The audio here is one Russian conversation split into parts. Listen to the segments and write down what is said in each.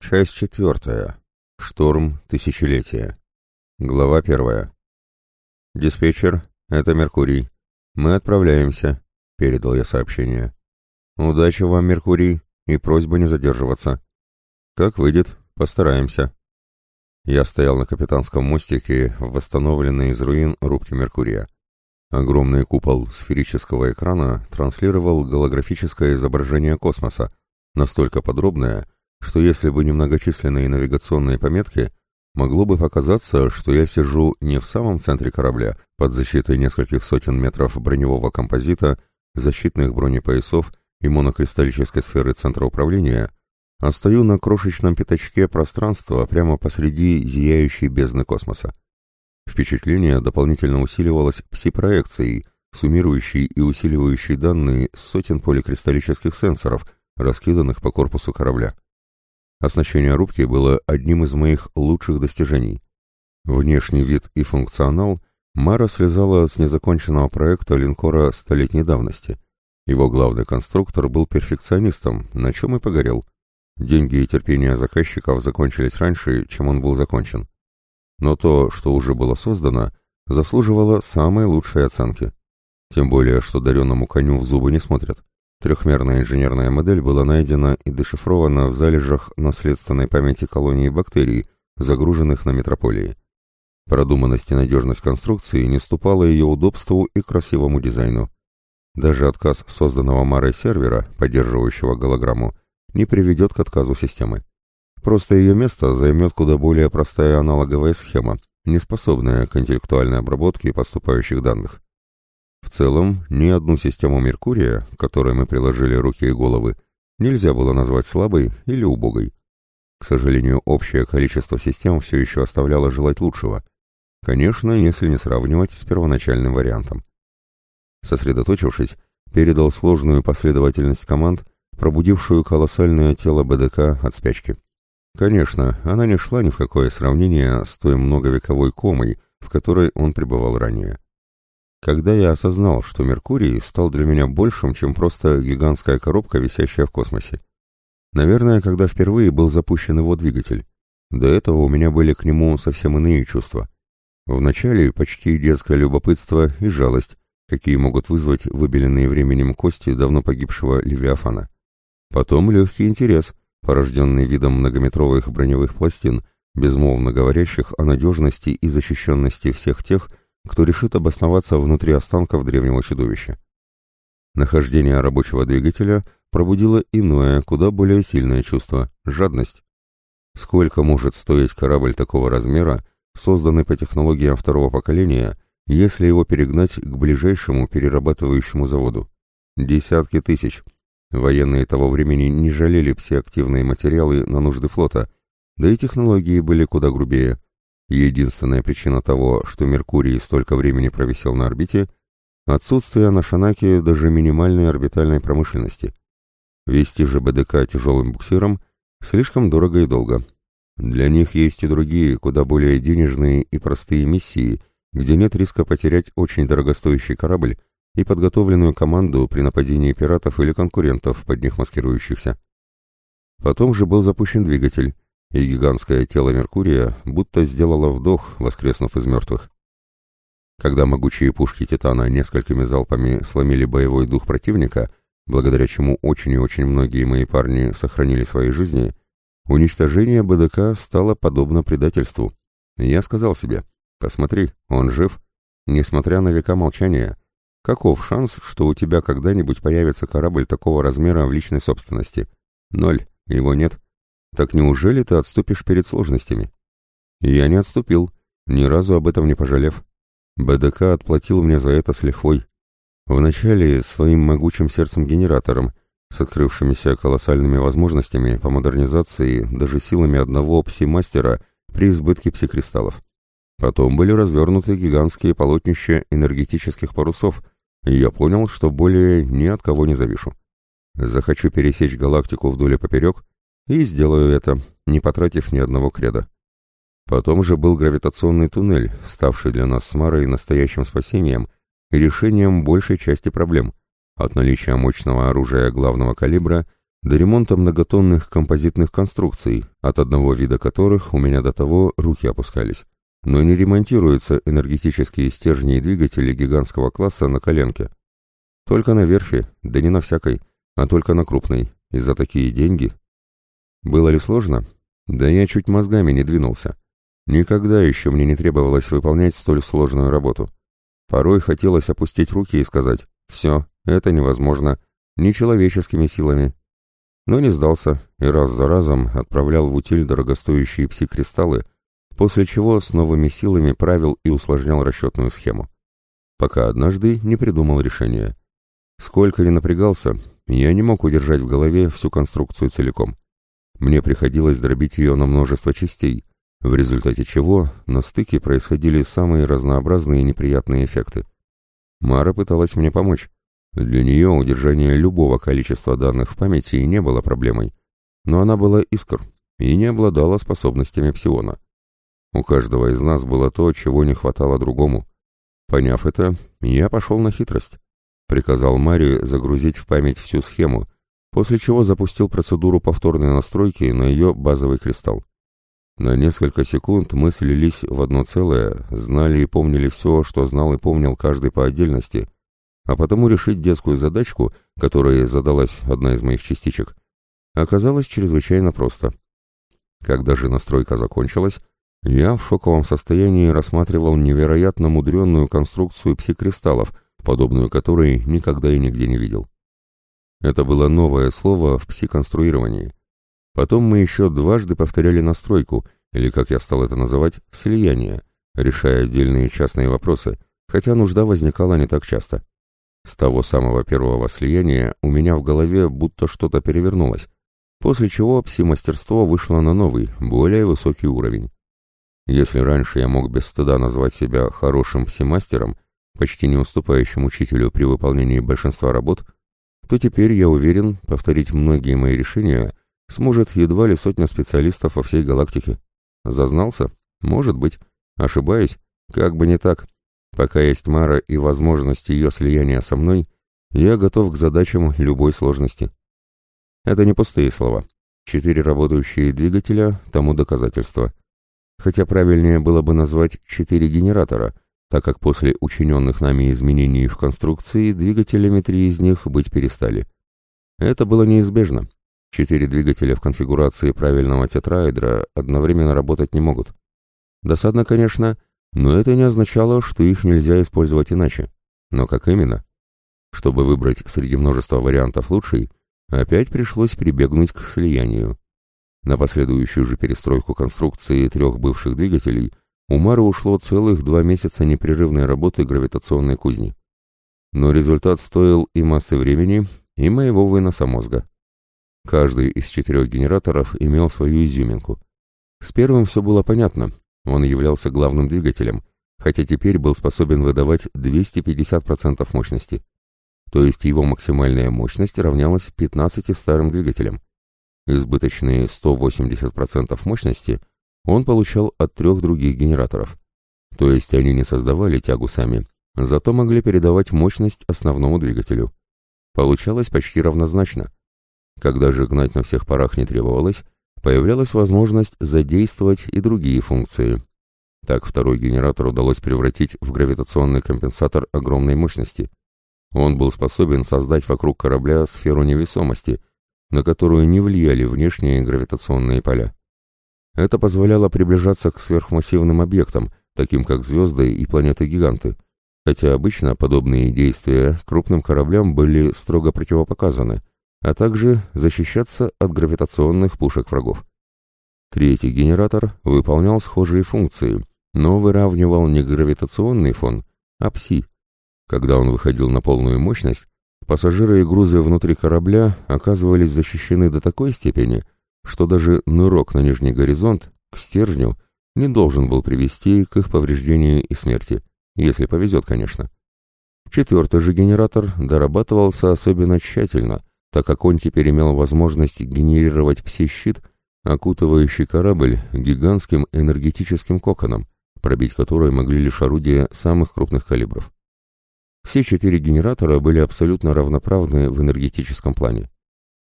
Часть 4. Шторм тысячелетия. Глава 1. «Диспетчер, это Меркурий. Мы отправляемся», — передал я сообщение. «Удачи вам, Меркурий, и просьба не задерживаться. Как выйдет, постараемся». Я стоял на капитанском мостике в восстановленной из руин рубке Меркурия. Огромный купол сферического экрана транслировал голографическое изображение космоса, настолько подробное, что если бы не многочисленные навигационные пометки, могло бы показаться, что я сижу не в самом центре корабля, под защитой нескольких сотен метров броневого композита, защитных бронепоясов и монокристаллической сферы центра управления, а стою на крошечном пятачке пространства прямо посреди зияющей бездны космоса. Впечатление дополнительно усиливалось пси-проекцией, суммирующей и усиливающей данные с сотен поликристаллических сенсоров, раскиданных по корпусу корабля. Оснащение рубки было одним из моих лучших достижений. Внешний вид и функционал Мара слезала с незаконченного проекта линкора столетней давности. Его главный конструктор был перфекционистом, на чем и погорел. Деньги и терпение заказчиков закончились раньше, чем он был закончен. Но то, что уже было создано, заслуживало самой лучшей оценки. Тем более, что дареному коню в зубы не смотрят. Трехмерная инженерная модель была найдена и дешифрована в залежах наследственной памяти колонии бактерий, загруженных на метрополии. Продуманность и надежность конструкции не ступала ее удобству и красивому дизайну. Даже отказ созданного Марой сервера, поддерживающего голограмму, не приведет к отказу системы. Просто ее место займет куда более простая аналоговая схема, не способная к интеллектуальной обработке поступающих данных. В целом, ни одну систему Меркурия, к которой мы приложили руки и головы, нельзя было назвать слабой или убогой. К сожалению, общее количество систем все еще оставляло желать лучшего. Конечно, если не сравнивать с первоначальным вариантом. Сосредоточившись, передал сложную последовательность команд, пробудившую колоссальное тело БДК от спячки. Конечно, она не шла ни в какое сравнение с той многовековой комой, в которой он пребывал ранее. Когда я осознал, что Меркурий стал для меня большим, чем просто гигантская коробка, висящая в космосе. Наверное, когда впервые был запущен его двигатель. До этого у меня были к нему совсем иные чувства. Вначале почти детское любопытство и жалость, какие могут вызвать выбеленные временем кости давно погибшего Левиафана. Потом легкий интерес, порожденный видом многометровых броневых пластин, безмолвно говорящих о надежности и защищенности всех тех, кто решит обосноваться внутри останков древнего чудовища. Нахождение рабочего двигателя пробудило иное, куда более сильное чувство – жадность. Сколько может стоить корабль такого размера, созданный по технологиям второго поколения, если его перегнать к ближайшему перерабатывающему заводу? Десятки тысяч. Военные того времени не жалели все активные материалы на нужды флота, да и технологии были куда грубее. Единственная причина того, что Меркурий столько времени провисел на орбите – отсутствие на Шанаке даже минимальной орбитальной промышленности. Вести же БДК тяжелым буксиром слишком дорого и долго. Для них есть и другие, куда более денежные и простые миссии, где нет риска потерять очень дорогостоящий корабль и подготовленную команду при нападении пиратов или конкурентов, под них маскирующихся. Потом же был запущен двигатель, и гигантское тело Меркурия будто сделало вдох, воскреснув из мертвых. Когда могучие пушки Титана несколькими залпами сломили боевой дух противника, благодаря чему очень и очень многие мои парни сохранили свои жизни, уничтожение БДК стало подобно предательству. Я сказал себе: «Посмотри, он жив, несмотря на века молчания. Каков шанс, что у тебя когда-нибудь появится корабль такого размера в личной собственности? 0, его нет. Так неужели ты отступишь перед сложностями?» И я не отступил, ни разу об этом не пожалев. БДК отплатил мне за это с лихвой. Вначале своим могучим сердцем-генератором, с открывшимися колоссальными возможностями по модернизации даже силами одного пси-мастера при избытке пси-кристаллов. Потом были развернуты гигантские полотнища энергетических парусов, и я понял, что более ни от кого не завишу. Захочу пересечь галактику вдоль и поперек, и сделаю это, не потратив ни одного креда. Потом же был гравитационный туннель, ставший для нас с Марой настоящим спасением и решением большей части проблем, от наличия мощного оружия главного калибра до ремонта многотонных композитных конструкций, от одного вида которых у меня до того руки опускались. Но не ремонтируются энергетические стержни и двигатели гигантского класса на коленке. Только на верфи, да не на всякой, а только на крупной, и за такие деньги. Было ли сложно? Да я чуть мозгами не двинулся. Никогда еще мне не требовалось выполнять столь сложную работу. Порой хотелось опустить руки и сказать: «Все, это невозможно, нечеловеческими силами». Но не сдался и раз за разом отправлял в утиль дорогостоящие пси-кристаллы, после чего с новыми силами правил и усложнял расчетную схему. Пока однажды не придумал решения. Сколько ни напрягался, я не мог удержать в голове всю конструкцию целиком. Мне приходилось дробить ее на множество частей, в результате чего на стыке происходили самые разнообразные неприятные эффекты. Мара пыталась мне помочь. Для нее удержание любого количества данных в памяти не было проблемой, но она была искр и не обладала способностями псиона. У каждого из нас было то, чего не хватало другому. Поняв это, я пошел на хитрость. Приказал Маре загрузить в память всю схему, после чего запустил процедуру повторной настройки на ее базовый кристалл. На несколько секунд мы слились в одно целое, знали и помнили все, что знал и помнил каждый по отдельности, а потому решить детскую задачку, которой задалась одна из моих частичек, оказалось чрезвычайно просто. Когда же настройка закончилась, я в шоковом состоянии рассматривал невероятно мудренную конструкцию пси-кристаллов, подобную которой никогда и нигде не видел. Это было новое слово в пси-конструировании. Потом мы еще дважды повторяли настройку, или, как я стал это называть, слияние, решая отдельные частные вопросы, хотя нужда возникала не так часто. С того самого первого слияния у меня в голове будто что-то перевернулось, после чего пси-мастерство вышло на новый, более высокий уровень. Если раньше я мог без стыда назвать себя хорошим пси-мастером, почти не уступающим учителю при выполнении большинства работ, то теперь, я уверен, повторить многие мои решения сможет едва ли сотня специалистов во всей галактике. Зазнался? Может быть. Ошибаюсь? Как бы не так. Пока есть Мара и возможность ее слияния со мной, я готов к задачам любой сложности. Это не пустые слова. 4 работающие двигателя тому доказательство. Хотя правильнее было бы назвать 4 генератора, так как после учиненных нами изменений в конструкции двигателями 3 из них быть перестали. Это было неизбежно. 4 двигателя в конфигурации правильного тетраэдра одновременно работать не могут. Досадно, конечно, но это не означало, что их нельзя использовать иначе. Но как именно? Чтобы выбрать среди множества вариантов лучший, опять пришлось прибегнуть к слиянию. На последующую же перестройку конструкции 3 бывших двигателей у Мары ушло целых 2 месяца непрерывной работы гравитационной кузни. Но результат стоил и массы времени, и моего выноса мозга. Каждый из 4 генераторов имел свою изюминку. С первым все было понятно, он являлся главным двигателем, хотя теперь был способен выдавать 250% мощности. То есть его максимальная мощность равнялась 15 старым двигателям. Избыточные 180% мощности он получал от 3 других генераторов. То есть они не создавали тягу сами, зато могли передавать мощность основному двигателю. Получалось почти равнозначно. Когда же гнать на всех парах не требовалось, появлялась возможность задействовать и другие функции. Так второй генератор удалось превратить в гравитационный компенсатор огромной мощности. Он был способен создать вокруг корабля сферу невесомости, на которую не влияли внешние гравитационные поля. Это позволяло приближаться к сверхмассивным объектам, таким как звезды и планеты-гиганты, хотя обычно подобные действия крупным кораблям были строго противопоказаны, а также защищаться от гравитационных пушек врагов. Третий генератор выполнял схожие функции, но выравнивал не гравитационный фон, а пси. Когда он выходил на полную мощность, пассажиры и грузы внутри корабля оказывались защищены до такой степени, что даже нырок на нижний горизонт, к стержню, не должен был привести к их повреждению и смерти, если повезет, конечно. Четвертый же генератор дорабатывался особенно тщательно, так как он теперь имел возможность генерировать пси-щит, окутывающий корабль гигантским энергетическим коконом, пробить который могли лишь орудия самых крупных калибров. Все 4 генератора были абсолютно равноправны в энергетическом плане.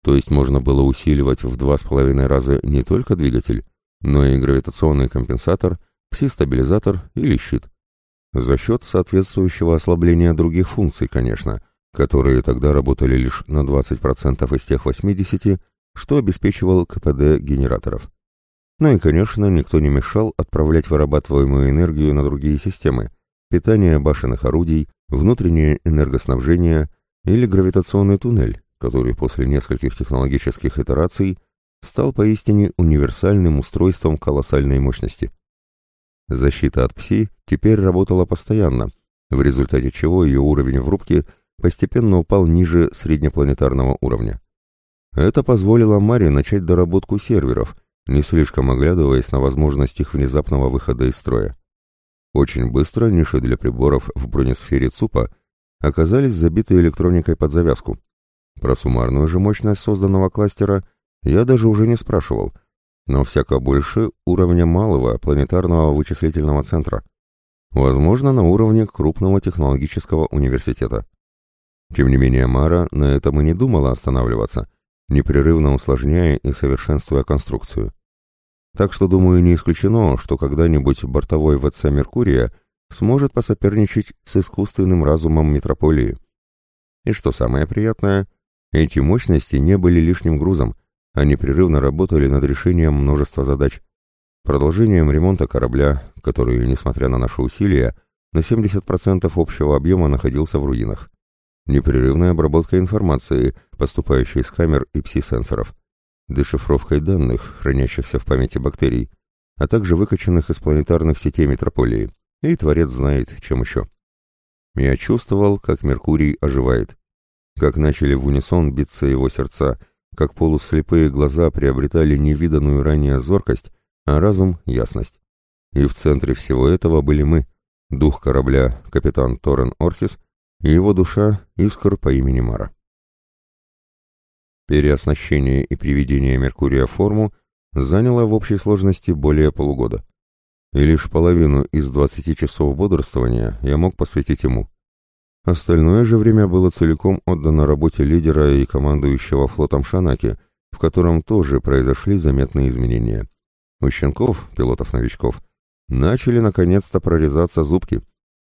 То есть можно было усиливать в 2,5 раза не только двигатель, но и гравитационный компенсатор, пси-стабилизатор или щит. За счет соответствующего ослабления других функций, конечно, которые тогда работали лишь на 20% из тех 80%, что обеспечивал КПД генераторов. Ну и, конечно, никто не мешал отправлять вырабатываемую энергию на другие системы: питание башенных орудий, внутреннее энергоснабжение или гравитационный туннель, который после нескольких технологических итераций стал поистине универсальным устройством колоссальной мощности. Защита от ПСИ теперь работала постоянно, в результате чего ее уровень в рубке постепенно упал ниже среднепланетарного уровня. Это позволило Маре начать доработку серверов, не слишком оглядываясь на возможность их внезапного выхода из строя. Очень быстро ниши для приборов в бронесфере ЦУПа оказались забиты электроникой под завязку. Про суммарную же мощность созданного кластера я даже уже не спрашивал, но всяко больше уровня малого планетарного вычислительного центра, возможно, на уровне крупного технологического университета. Тем не менее, Мара на этом и не думала останавливаться, непрерывно усложняя и совершенствуя конструкцию. Так что, думаю, не исключено, что когда-нибудь бортовой ВЦ «Меркурия» сможет посоперничать с искусственным разумом метрополии. И что самое приятное, эти мощности не были лишним грузом, а непрерывно работали над решением множества задач, продолжением ремонта корабля, который, несмотря на наши усилия, на 70% общего объема находился в руинах, непрерывной обработкой информации, поступающей из камер и пси-сенсоров, дешифровкой данных, хранящихся в памяти бактерий, а также выкачанных из планетарных сетей метрополии, и творец знает, чем еще. Я чувствовал, как Меркурий оживает, как начали в унисон биться его сердца, как полуслепые глаза приобретали невиданную ранее зоркость, а разум — ясность. И в центре всего этого были мы, дух корабля, капитан Торрен Орхис, и его душа — Искр по имени Мара. Переоснащение и приведение Меркурия в форму заняло в общей сложности более полугода. И лишь половину из 20 часов бодрствования я мог посвятить ему. Остальное же время было целиком отдано работе лидера и командующего флотом Шанаки, в котором тоже произошли заметные изменения. У щенков, пилотов-новичков, начали наконец-то прорезаться зубки.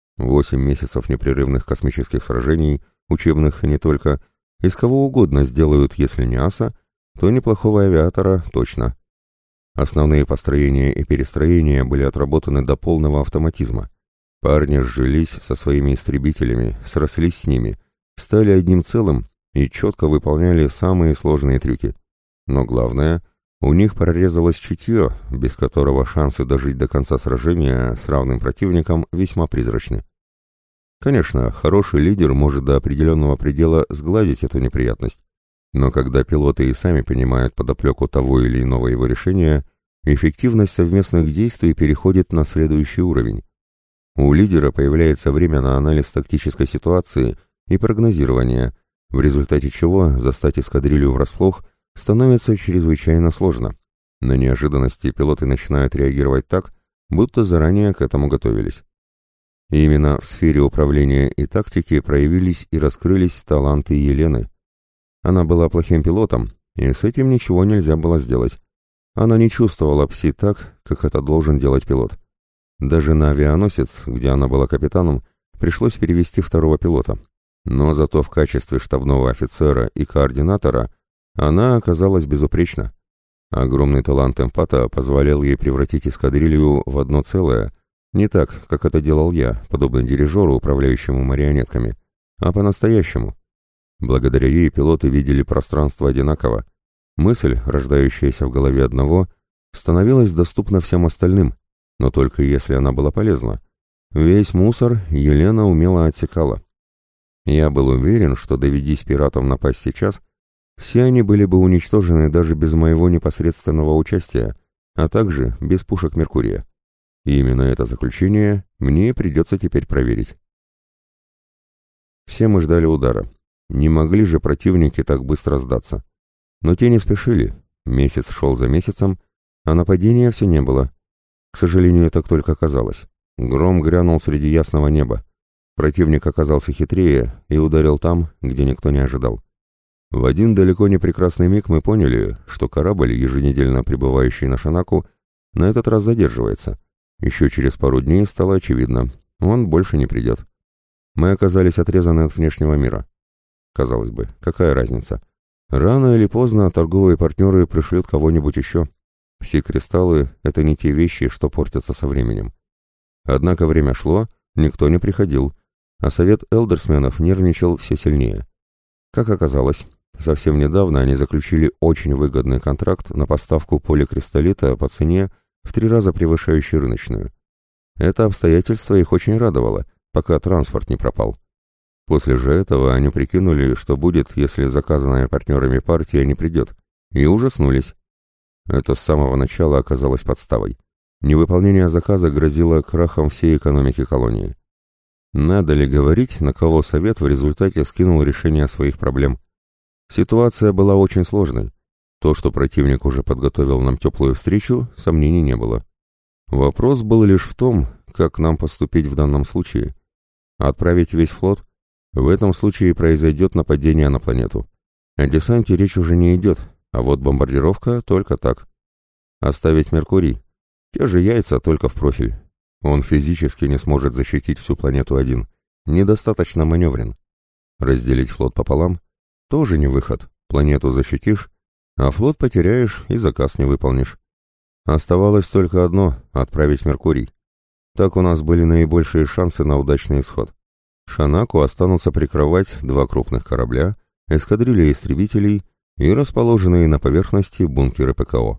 8 месяцев непрерывных космических сражений, учебных и не только, из кого угодно сделают, если не аса, то неплохого авиатора точно. Основные построения и перестроения были отработаны до полного автоматизма. Парни сжились со своими истребителями, срослись с ними, стали одним целым и четко выполняли самые сложные трюки. Но главное, у них прорезалось чутье, без которого шансы дожить до конца сражения с равным противником весьма призрачны. Конечно, хороший лидер может до определенного предела сгладить эту неприятность, но когда пилоты и сами понимают подоплеку того или иного его решения, эффективность совместных действий переходит на следующий уровень. У лидера появляется время на анализ тактической ситуации и прогнозирование, в результате чего застать эскадрилью врасплох становится чрезвычайно сложно. На неожиданности пилоты начинают реагировать так, будто заранее к этому готовились. И именно в сфере управления и тактики проявились и раскрылись таланты Елены. Она была плохим пилотом, и с этим ничего нельзя было сделать. Она не чувствовала ПСИ так, как это должен делать пилот. Даже на авианосец, где она была капитаном, пришлось перевести второго пилота. Но зато в качестве штабного офицера и координатора она оказалась безупречна. Огромный талант эмпата позволял ей превратить эскадрилью в одно целое, не так, как это делал я, подобно дирижеру, управляющему марионетками, а по-настоящему. Благодаря ей пилоты видели пространство одинаково. Мысль, рождающаяся в голове одного, становилась доступна всем остальным, но только если она была полезна. Весь мусор Елена умело отсекала. Я был уверен, что доведись пиратам напасть сейчас, все они были бы уничтожены даже без моего непосредственного участия, а также без пушек Меркурия. И именно это заключение мне придется теперь проверить. Все мы ждали удара. Не могли же противники так быстро сдаться. Но те не спешили. Месяц шел за месяцем, а нападения все не было. К сожалению, так только казалось. Гром грянул среди ясного неба. Противник оказался хитрее и ударил там, где никто не ожидал. В один далеко не прекрасный миг мы поняли, что корабль, еженедельно прибывающий на Шанаку, на этот раз задерживается. Еще через пару дней стало очевидно, он больше не придет. Мы оказались отрезаны от внешнего мира. Казалось бы, какая разница? Рано или поздно торговые партнеры пришлют кого-нибудь еще. Пси-кристаллы — это не те вещи, что портятся со временем. Однако время шло, никто не приходил, а совет элдерсменов нервничал все сильнее. Как оказалось, совсем недавно они заключили очень выгодный контракт на поставку поликристаллита по цене в 3 раза превышающей рыночную. Это обстоятельство их очень радовало, пока транспорт не пропал. После же этого они прикинули, что будет, если заказанная партнерами партия не придет, и ужаснулись. Это с самого начала оказалось подставой. Невыполнение заказа грозило крахом всей экономики колонии. Надо ли говорить, на кого совет в результате скинул решение своих проблем? Ситуация была очень сложной. То, что противник уже подготовил нам теплую встречу, сомнений не было. Вопрос был лишь в том, как нам поступить в данном случае. Отправить весь флот? В этом случае произойдет нападение на планету. О десанте речь уже не идет, а вот бомбардировка только так. Оставить Меркурий? Те же яйца, только в профиль. Он физически не сможет защитить всю планету один. Недостаточно маневрен. Разделить флот пополам? Тоже не выход. Планету защитишь, а флот потеряешь и заказ не выполнишь. Оставалось только одно — отправить Меркурий. Так у нас были наибольшие шансы на удачный исход. Шанаку останутся прикрывать 2 крупных корабля, эскадрилья истребителей и расположенные на поверхности бункеры ПКО.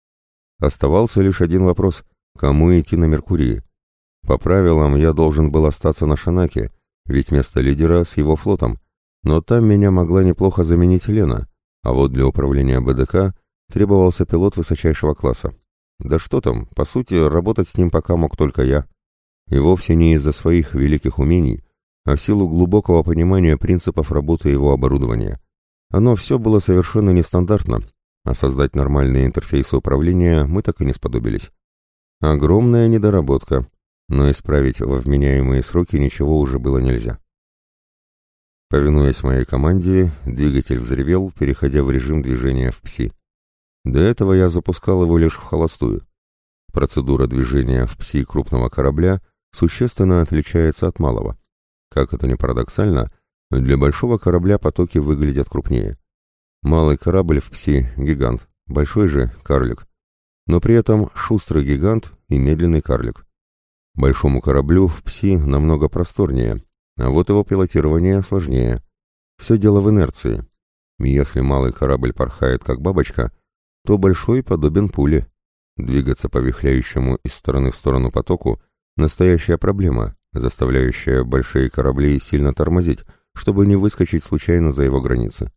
Оставался лишь один вопрос — кому идти на Меркурии? По правилам, я должен был остаться на Шанаке, ведь место лидера с его флотом, но там меня могла неплохо заменить Лена, а вот для управления БДК требовался пилот высочайшего класса. Да что там, по сути, работать с ним пока мог только я. И вовсе не из-за своих великих умений, а в силу глубокого понимания принципов работы его оборудования. Оно все было совершенно нестандартно, а создать нормальные интерфейсы управления мы так и не сподобились. Огромная недоработка, но исправить во вменяемые сроки ничего уже было нельзя. Повинуясь моей команде, двигатель взревел, переходя в режим движения в ПСИ. До этого я запускал его лишь в холостую. Процедура движения в ПСИ крупного корабля существенно отличается от малого. Как это ни парадоксально, для большого корабля потоки выглядят крупнее. Малый корабль в ПСИ — гигант, большой же — карлик. Но при этом шустрый гигант и медленный карлик. Большому кораблю в ПСИ намного просторнее, а вот его пилотирование сложнее. Все дело в инерции. Если малый корабль порхает как бабочка, то большой подобен пуле. Двигаться по вихляющему из стороны в сторону потоку — настоящая проблема, заставляющая большие корабли сильно тормозить, чтобы не выскочить случайно за его границы.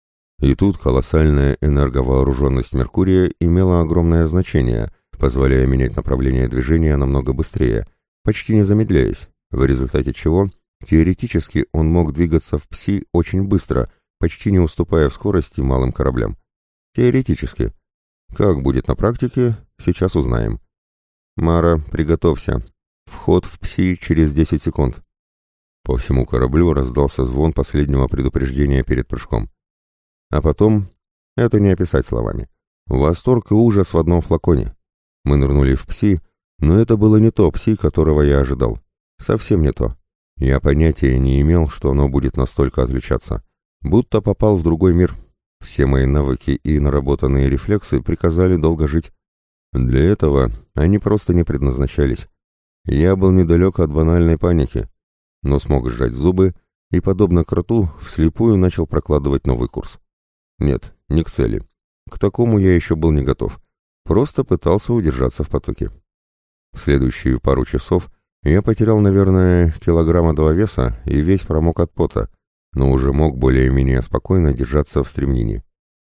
И тут колоссальная энерговооруженность Меркурия имела огромное значение, позволяя менять направление движения намного быстрее, почти не замедляясь, в результате чего теоретически он мог двигаться в ПСИ очень быстро, почти не уступая в скорости малым кораблям. Теоретически. Как будет на практике, сейчас узнаем. Мара, приготовься. Вход в ПСИ через 10 секунд. По всему кораблю раздался звон последнего предупреждения перед прыжком. А потом, это не описать словами, восторг и ужас в одном флаконе. Мы нырнули в ПСИ, но это было не то ПСИ, которого я ожидал. Совсем не то. Я понятия не имел, что оно будет настолько отличаться. Будто попал в другой мир. Все мои навыки и наработанные рефлексы приказали долго жить. Для этого они просто не предназначались. Я был недалек от банальной паники, но смог сжать зубы и, подобно кроту, вслепую начал прокладывать новый курс. Нет, не к цели. К такому я еще был не готов. Просто пытался удержаться в потоке. В следующие пару часов я потерял, наверное, 2 килограмма веса и весь промок от пота, но уже мог более-менее спокойно держаться в стремнине.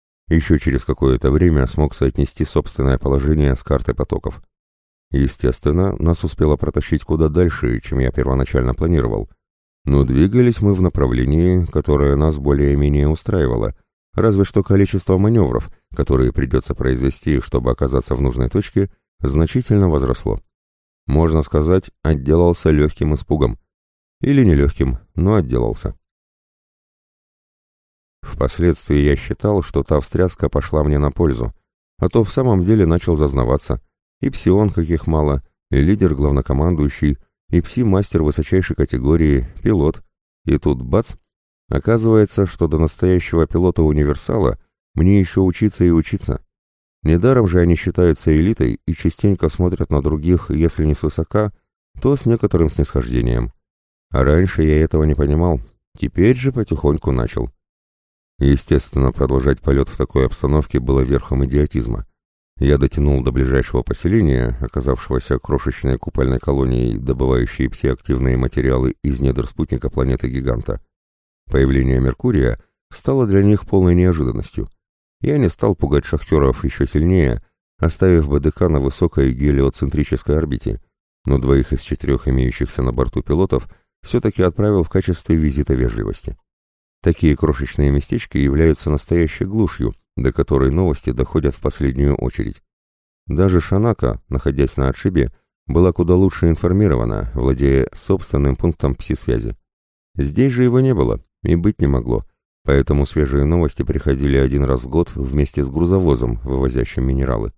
Еще через какое-то время смог соотнести собственное положение с картой потоков. Естественно, нас успело протащить куда дальше, чем я первоначально планировал, но двигались мы в направлении, которое нас более-менее устраивало, разве что количество маневров, которые придется произвести, чтобы оказаться в нужной точке, значительно возросло. Можно сказать, отделался легким испугом. Или нелегким, но отделался. Впоследствии я считал, что та встряска пошла мне на пользу, а то в самом деле начал зазнаваться. И псион каких мало, и лидер главнокомандующий, и пси-мастер высочайшей категории, пилот. И тут бац! Оказывается, что до настоящего пилота-универсала мне еще учиться и учиться. Недаром же они считаются элитой и частенько смотрят на других, если не свысока, то с некоторым снисхождением. А раньше я этого не понимал, теперь же потихоньку начал. Естественно, продолжать полет в такой обстановке было верхом идиотизма. Я дотянул до ближайшего поселения, оказавшегося крошечной купольной колонией, добывающей псиактивные материалы из недр спутника планеты-гиганта. Появление Меркурия стало для них полной неожиданностью. Я не стал пугать шахтеров еще сильнее, оставив БДК на высокой гелиоцентрической орбите, но 2 из 4 имеющихся на борту пилотов все-таки отправил в качестве визита вежливости. Такие крошечные местечки являются настоящей глушью, до которой новости доходят в последнюю очередь. Даже Шанака, находясь на отшибе, была куда лучше информирована, владея собственным пунктом пси-связи. Здесь же его не было и быть не могло, поэтому свежие новости приходили 1 раз в год вместе с грузовозом, вывозящим минералы.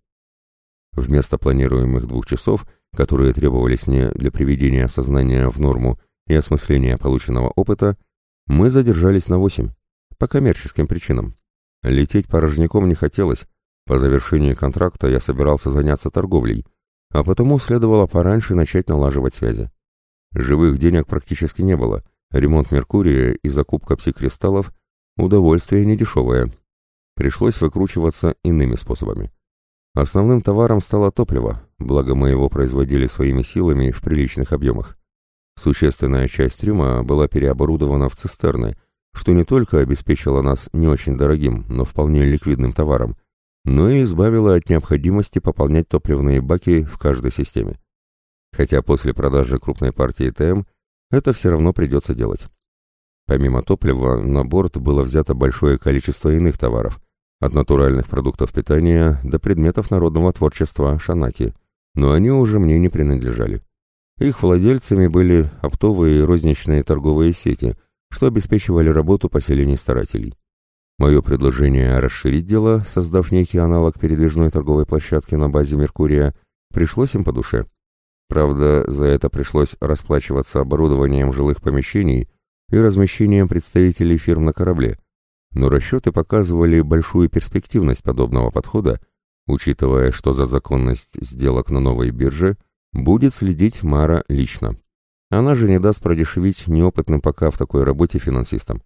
Вместо планируемых 2 часов, которые требовались мне для приведения сознания в норму и осмысления полученного опыта, мы задержались на 8, по коммерческим причинам. Лететь порожняком не хотелось, по завершении контракта я собирался заняться торговлей, а потому следовало пораньше начать налаживать связи. Живых денег практически не было, ремонт Меркурия и закупка пси-кристаллов – удовольствие недешевое. Пришлось выкручиваться иными способами. Основным товаром стало топливо, благо мы его производили своими силами в приличных объемах. Существенная часть трюма была переоборудована в цистерны, что не только обеспечило нас не очень дорогим, но вполне ликвидным товаром, но и избавило от необходимости пополнять топливные баки в каждой системе. Хотя после продажи крупной партии ТМ это все равно придется делать. Помимо топлива, на борт было взято большое количество иных товаров, от натуральных продуктов питания до предметов народного творчества Шанаки, но они уже мне не принадлежали. Их владельцами были оптовые и розничные торговые сети, что обеспечивали работу поселений старателей. Мое предложение расширить дело, создав некий аналог передвижной торговой площадки на базе Меркурия, пришлось им по душе. Правда, за это пришлось расплачиваться оборудованием жилых помещений и размещением представителей фирм на корабле, но расчеты показывали большую перспективность подобного подхода, учитывая, что за законность сделок на новой бирже будет следить Мара лично. Она же не даст продешевить неопытным пока в такой работе финансистам.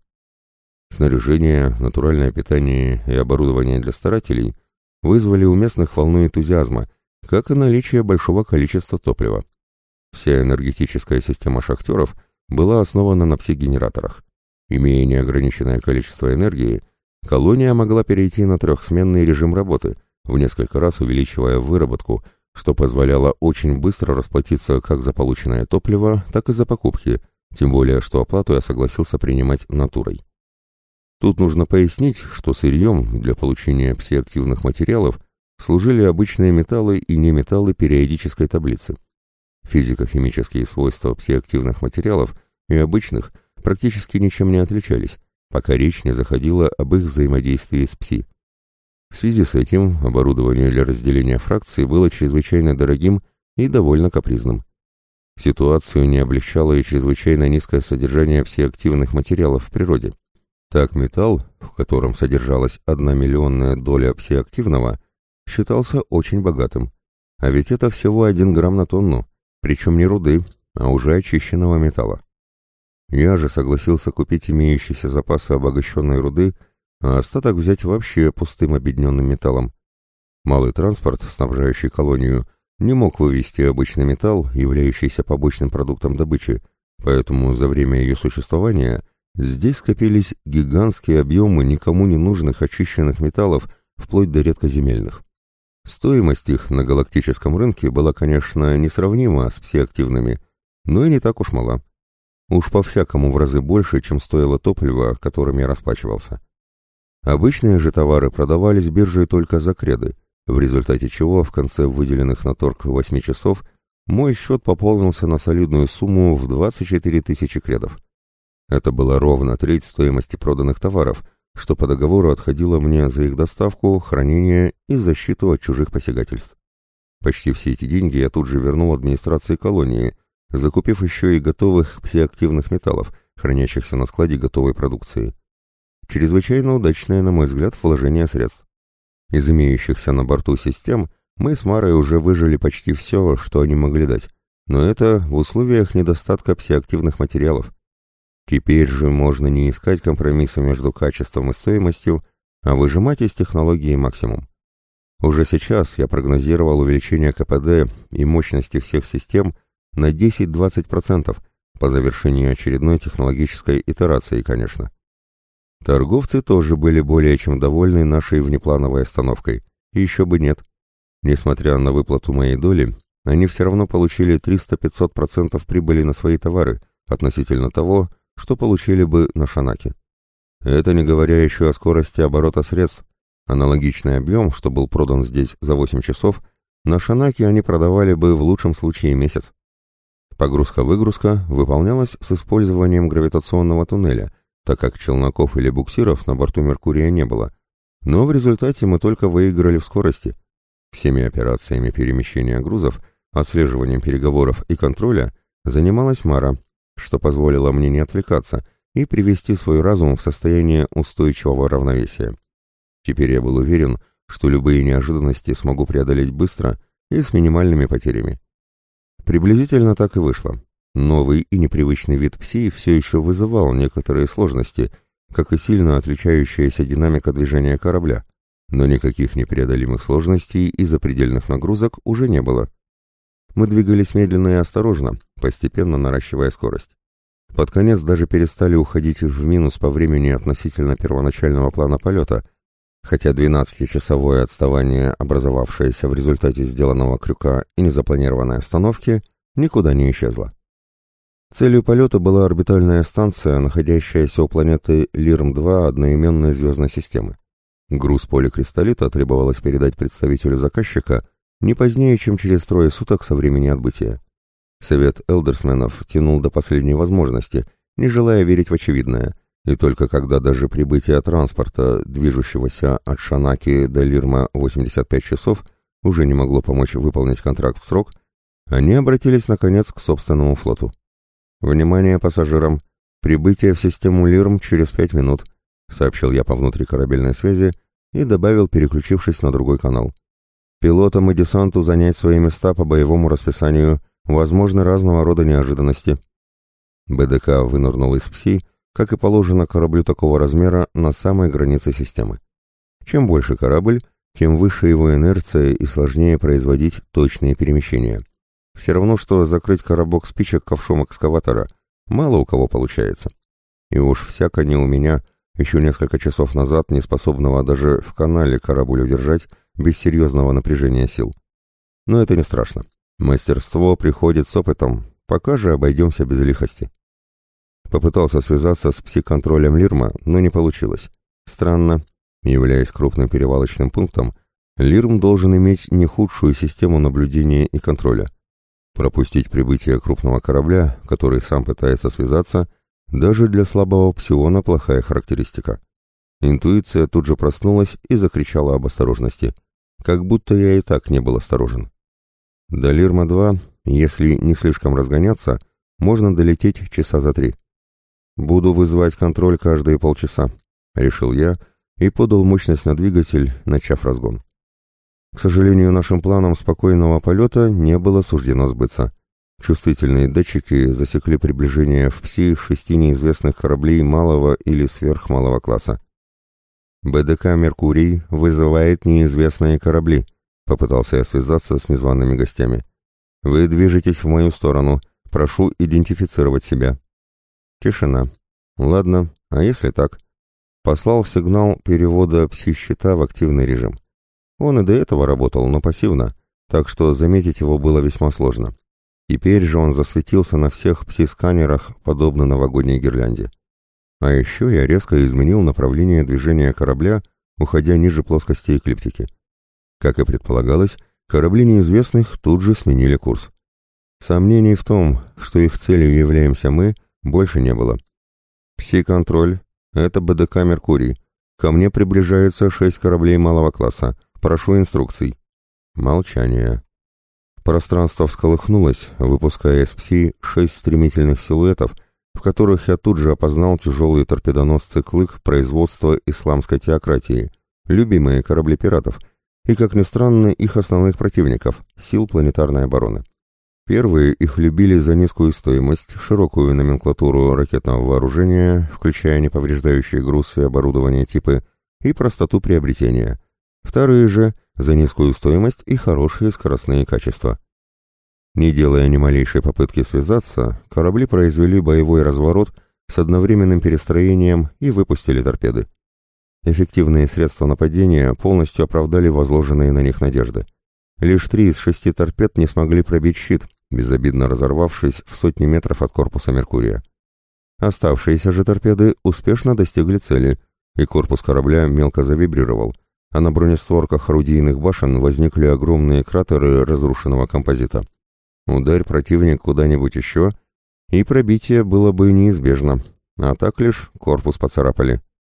Снаряжение, натуральное питание и оборудование для старателей вызвали у местных волну энтузиазма, как и наличие большого количества топлива. Вся энергетическая система шахтеров была основана на пси-генераторах. Имея неограниченное количество энергии, колония могла перейти на 3-сменный режим работы, в несколько раз увеличивая выработку, что позволяло очень быстро расплатиться как за полученное топливо, так и за покупки, тем более, что оплату я согласился принимать натурой. Тут нужно пояснить, что сырьем для получения псиактивных материалов служили обычные металлы и неметаллы периодической таблицы. Физико-химические свойства псиактивных материалов и обычных практически ничем не отличались, пока речь не заходила об их взаимодействии с пси. В связи с этим оборудование для разделения фракций было чрезвычайно дорогим и довольно капризным. Ситуацию не облегчало и чрезвычайно низкое содержание псиактивных материалов в природе. Так металл, в котором содержалась 1/1,000,000 доля псиактивного, считался очень богатым. А ведь это всего 1 грамм на тонну, причем не руды, а уже очищенного металла. Я же согласился купить имеющиеся запасы обогащенной руды, а остаток взять вообще пустым обедненным металлом. Малый транспорт, снабжающий колонию, не мог вывести обычный металл, являющийся побочным продуктом добычи, поэтому за время ее существования здесь скопились гигантские объемы никому не нужных очищенных металлов, вплоть до редкоземельных. Стоимость их на галактическом рынке была, конечно, несравнима с псиактивными, но и не так уж мала. Уж по-всякому в разы больше, чем стоило топливо, которым я расплачивался. Обычные же товары продавались биржей только за креды, в результате чего в конце выделенных на торг 8 часов мой счет пополнился на солидную сумму в 24 000 кредов. Это было ровно треть стоимости проданных товаров, что по договору отходило мне за их доставку, хранение и защиту от чужих посягательств. Почти все эти деньги я тут же вернул администрации колонии, закупив еще и готовых псиактивных металлов, хранящихся на складе готовой продукции. Чрезвычайно удачное, на мой взгляд, вложение средств. Из имеющихся на борту систем мы с Марой уже выжили почти все, что они могли дать, но это в условиях недостатка псиактивных материалов. Теперь же можно не искать компромисса между качеством и стоимостью, а выжимать из технологии максимум. Уже сейчас я прогнозировал увеличение КПД и мощности всех систем на 10-20% по завершении очередной технологической итерации, конечно. Торговцы тоже были более чем довольны нашей внеплановой остановкой, и еще бы нет. Несмотря на выплату моей доли, они все равно получили 300-500% прибыли на свои товары относительно того, что получили бы на Шанаке. Это не говоря еще о скорости оборота средств. Аналогичный объем, что был продан здесь за 8 часов, на Шанаке они продавали бы в лучшем случае месяц. Погрузка-выгрузка выполнялась с использованием гравитационного туннеля, так как челноков или буксиров на борту «Меркурия» не было. Но в результате мы только выиграли в скорости. Всеми операциями перемещения грузов, отслеживанием переговоров и контроля занималась Мара, что позволило мне не отвлекаться и привести свой разум в состояние устойчивого равновесия. Теперь я был уверен, что любые неожиданности смогу преодолеть быстро и с минимальными потерями. Приблизительно так и вышло. Новый и непривычный вид ПСИ все еще вызывал некоторые сложности, как и сильно отличающаяся динамика движения корабля, но никаких непреодолимых сложностей и запредельных нагрузок уже не было. Мы двигались медленно и осторожно, постепенно наращивая скорость. Под конец даже перестали уходить в минус по времени относительно первоначального плана полета, хотя 12-часовое отставание, образовавшееся в результате сделанного крюка и незапланированной остановки, никуда не исчезло. Целью полета была орбитальная станция, находящаяся у планеты Лирм-2 одноименной звездной системы. Груз поликристаллита требовалось передать представителю заказчика не позднее, чем через 3 суток со времени отбытия. Совет элдерсменов тянул до последней возможности, не желая верить в очевидное, и только когда даже прибытие транспорта, движущегося от Шанаки до Лирма 85 часов, уже не могло помочь выполнить контракт в срок, они обратились, наконец, к собственному флоту. «Внимание пассажирам! Прибытие в систему Лирм через 5 минут», сообщил я по внутрикорабельной связи и добавил, переключившись на другой канал. «Пилотам и десанту занять свои места по боевому расписанию, возможны разного рода неожиданности». БДК вынырнул из ПСИ, как и положено кораблю такого размера, на самой границе системы. Чем больше корабль, тем выше его инерция и сложнее производить точные перемещения. Все равно, что закрыть коробок спичек ковшом экскаватора. Мало у кого получается. И уж всяко не у меня, еще несколько часов назад не способного даже в канале корабль удержать без серьезного напряжения сил. Но это не страшно. Мастерство приходит с опытом, пока же обойдемся без лихости. Попытался связаться с пси-контролем Лирма, но не получилось. Странно. Являясь крупным перевалочным пунктом, Лирм должен иметь не худшую систему наблюдения и контроля. Пропустить прибытие крупного корабля, который сам пытается связаться, даже для слабого псиона плохая характеристика. Интуиция тут же проснулась и закричала об осторожности, как будто я и так не был осторожен. До Лирма-2, если не слишком разгоняться, можно долететь часа за 3. «Буду вызывать контроль каждые полчаса», — решил я и подал мощность на двигатель, начав разгон. К сожалению, нашим планам спокойного полета не было суждено сбыться. Чувствительные датчики засекли приближение в ПСИ 6 неизвестных кораблей малого или сверхмалого класса. «БДК «Меркурий» вызывает неизвестные корабли», — попытался я связаться с незваными гостями. «Вы движетесь в мою сторону. Прошу идентифицировать себя». Тишина. Ладно, а если так? Послал сигнал перевода ПСИ-щита в активный режим. Он и до этого работал, но пассивно, так что заметить его было весьма сложно. Теперь же он засветился на всех пси-сканерах, подобно новогодней гирлянде. А еще я резко изменил направление движения корабля, уходя ниже плоскости эклиптики. Как и предполагалось, корабли неизвестных тут же сменили курс. Сомнений в том, что их целью являемся мы, больше не было. «Пси-контроль, это БДК «Меркурий». Ко мне приближается 6 кораблей малого класса. Прошу инструкций». Молчание. Пространство всколыхнулось, выпуская из ПСИ 6 стремительных силуэтов, в которых я тут же опознал тяжелые торпедоносцы «Клык» производства исламской теократии, любимые корабли пиратов, и, как ни странно, их основных противников – сил планетарной обороны. Первые их любили за низкую стоимость, широкую номенклатуру ракетного вооружения, включая неповреждающие груз и оборудование типы, и простоту приобретения. Вторые же – за низкую стоимость и хорошие скоростные качества. Не делая ни малейшей попытки связаться, корабли произвели боевой разворот с одновременным перестроением и выпустили торпеды. Эффективные средства нападения полностью оправдали возложенные на них надежды. Лишь 3 из 6 торпед не смогли пробить щит, безобидно разорвавшись в сотни метров от корпуса «Меркурия». Оставшиеся же торпеды успешно достигли цели, и корпус корабля мелко завибрировал, а на бронестворках орудийных башен возникли огромные кратеры разрушенного композита. Ударь противник куда-нибудь еще, и пробитие было бы неизбежно, а так лишь корпус поцарапали.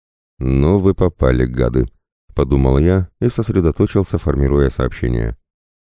«Ну вы попали, гады», — подумал я и сосредоточился, формируя сообщение.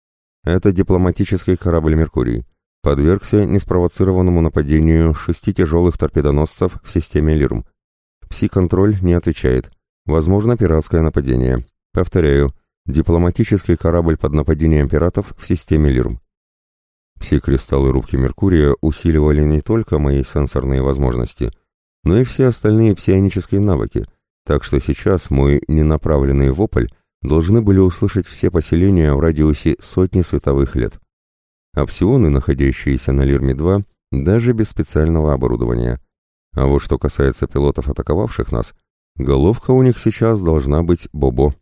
«Это дипломатический корабль «Меркурий». Подвергся неспровоцированному нападению 6 тяжелых торпедоносцев в системе ЛИРМ. Пси-контроль не отвечает. Возможно, пиратское нападение. Повторяю, дипломатический корабль под нападением пиратов в системе ЛИРМ». Пси-кристаллы рубки «Меркурия» усиливали не только мои сенсорные возможности, но и все остальные псионические навыки, так что сейчас мой ненаправленный вопль должны были услышать все поселения в радиусе сотни световых лет. А псионы, находящиеся на Лирме-2, даже без специального оборудования. А вот что касается пилотов, атаковавших нас, головка у них сейчас должна быть бобо.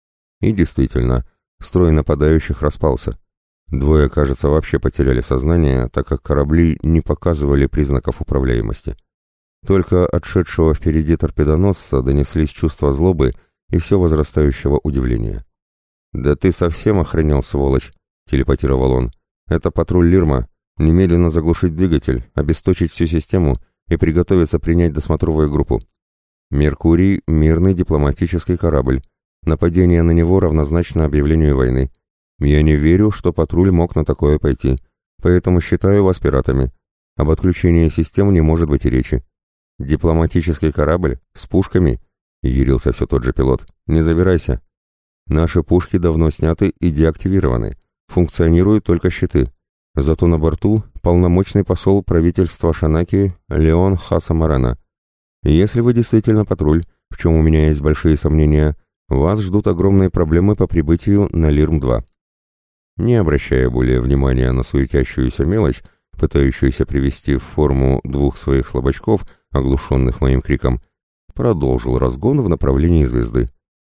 И действительно, строй нападающих распался. 2, кажется, вообще потеряли сознание, так как корабли не показывали признаков управляемости. Только от шедшего впереди торпедоносца донеслись чувства злобы и все возрастающего удивления. «Да ты совсем охренел, сволочь!» — телепатировал он. «Это патруль Лирма. Немедленно заглушить двигатель, обесточить всю систему и приготовиться принять досмотровую группу. Меркурий — мирный дипломатический корабль. Нападение на него равнозначно объявлению войны. Я не верю, что патруль мог на такое пойти, поэтому считаю вас пиратами. Об отключении систем не может быть и речи. Дипломатический корабль? С пушками?» — ярился все тот же пилот. «Не завирайся. Наши пушки давно сняты и деактивированы. Функционируют только щиты. Зато на борту полномочный посол правительства Шанаки Леон Хасамарана. Если вы действительно патруль, в чем у меня есть большие сомнения, вас ждут огромные проблемы по прибытию на Лирм-2». Не обращая более внимания на суетящуюся мелочь, пытающуюся привести в форму 2 своих слабачков, оглушенных моим криком, продолжил разгон в направлении звезды.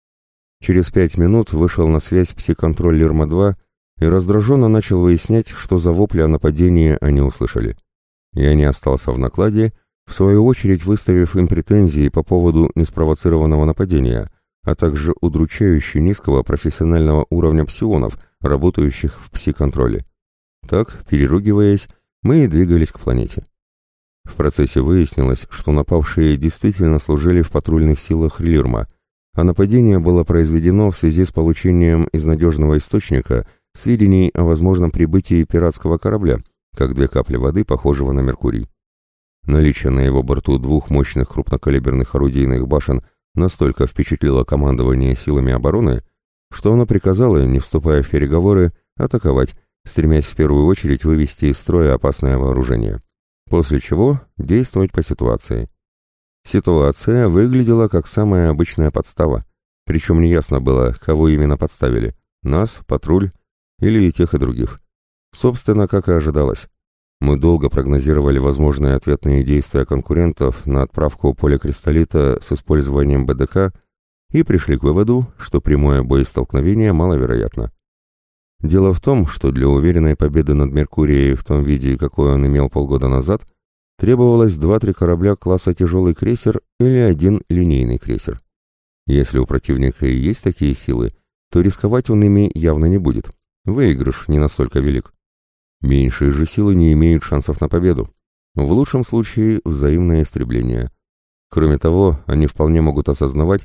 Через 5 минут вышел на связь пси-контроль Лирма-2 и раздраженно начал выяснять, что за вопли о нападении они услышали. Я не остался в накладе, в свою очередь выставив им претензии по поводу неспровоцированного нападения, а также удручающе низкого профессионального уровня псионов, работающих в пси-контроле. Так, переругиваясь, мы и двигались к планете. В процессе выяснилось, что напавшие действительно служили в патрульных силах Лирма, а нападение было произведено в связи с получением из надежного источника сведений о возможном прибытии пиратского корабля, как 2 капли воды, похожего на Меркурий. Наличие на его борту 2 мощных крупнокалиберных орудийных башен настолько впечатлило командование силами обороны, что оно приказало, не вступая в переговоры, атаковать, стремясь в первую очередь вывести из строя опасное вооружение. После чего действовать по ситуации. Ситуация выглядела как самая обычная подстава, причем неясно было, кого именно подставили – нас, патруль или и тех, и других. Собственно, как и ожидалось. Мы долго прогнозировали возможные ответные действия конкурентов на отправку поликристаллита с использованием БДК и пришли к выводу, что прямое боестолкновение маловероятно. Дело в том, что для уверенной победы над Меркурией в том виде, какой он имел полгода назад, требовалось 2-3 корабля класса тяжелый крейсер или 1 линейный крейсер. Если у противника и есть такие силы, то рисковать он ими явно не будет. Выигрыш не настолько велик. Меньшие же силы не имеют шансов на победу. В лучшем случае взаимное истребление. Кроме того, они вполне могут осознавать,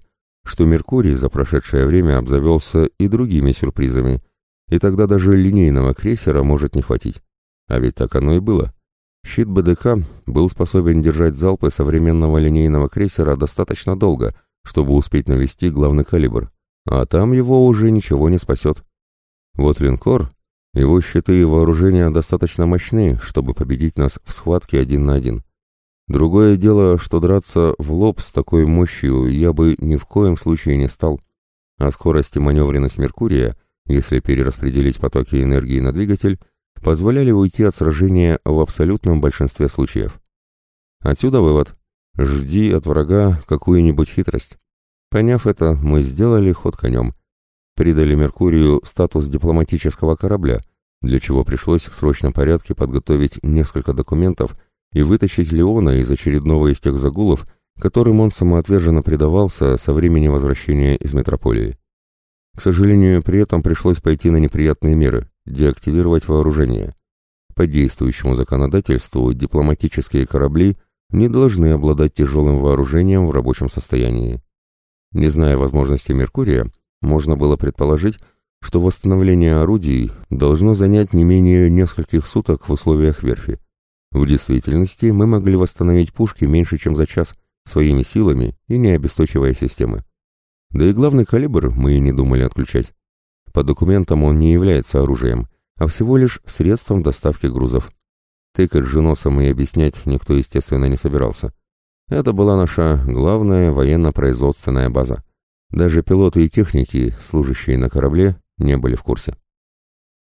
что Меркурий за прошедшее время обзавелся и другими сюрпризами, и тогда даже линейного крейсера может не хватить. А ведь так оно и было. Щит БДК был способен держать залпы современного линейного крейсера достаточно долго, чтобы успеть навести главный калибр, а там его уже ничего не спасет. Вот линкор, его щиты и вооружения достаточно мощны, чтобы победить нас в схватке 1 на 1. Другое дело, что драться в лоб с такой мощью я бы ни в коем случае не стал, а скорость и маневренность Меркурия, если перераспределить потоки энергии на двигатель, позволяли уйти от сражения в абсолютном большинстве случаев. Отсюда вывод. Жди от врага какую-нибудь хитрость. Поняв это, мы сделали ход конем. Придали Меркурию статус дипломатического корабля, для чего пришлось в срочном порядке подготовить несколько документов и вытащить Леона из очередного из тех загулов, которым он самоотверженно предавался со времени возвращения из метрополии. К сожалению, при этом пришлось пойти на неприятные меры – деактивировать вооружение. По действующему законодательству дипломатические корабли не должны обладать тяжелым вооружением в рабочем состоянии. Не зная возможностей Меркурия, можно было предположить, что восстановление орудий должно занять не менее нескольких суток в условиях верфи. В действительности мы могли восстановить пушки меньше, чем за час, своими силами и не обесточивая системы. Да и главный калибр мы и не думали отключать. По документам он не является оружием, а всего лишь средством доставки грузов. Тыкать же носом и объяснять никто, естественно, не собирался. Это была наша главная военно-производственная база. Даже пилоты и техники, служащие на корабле, не были в курсе.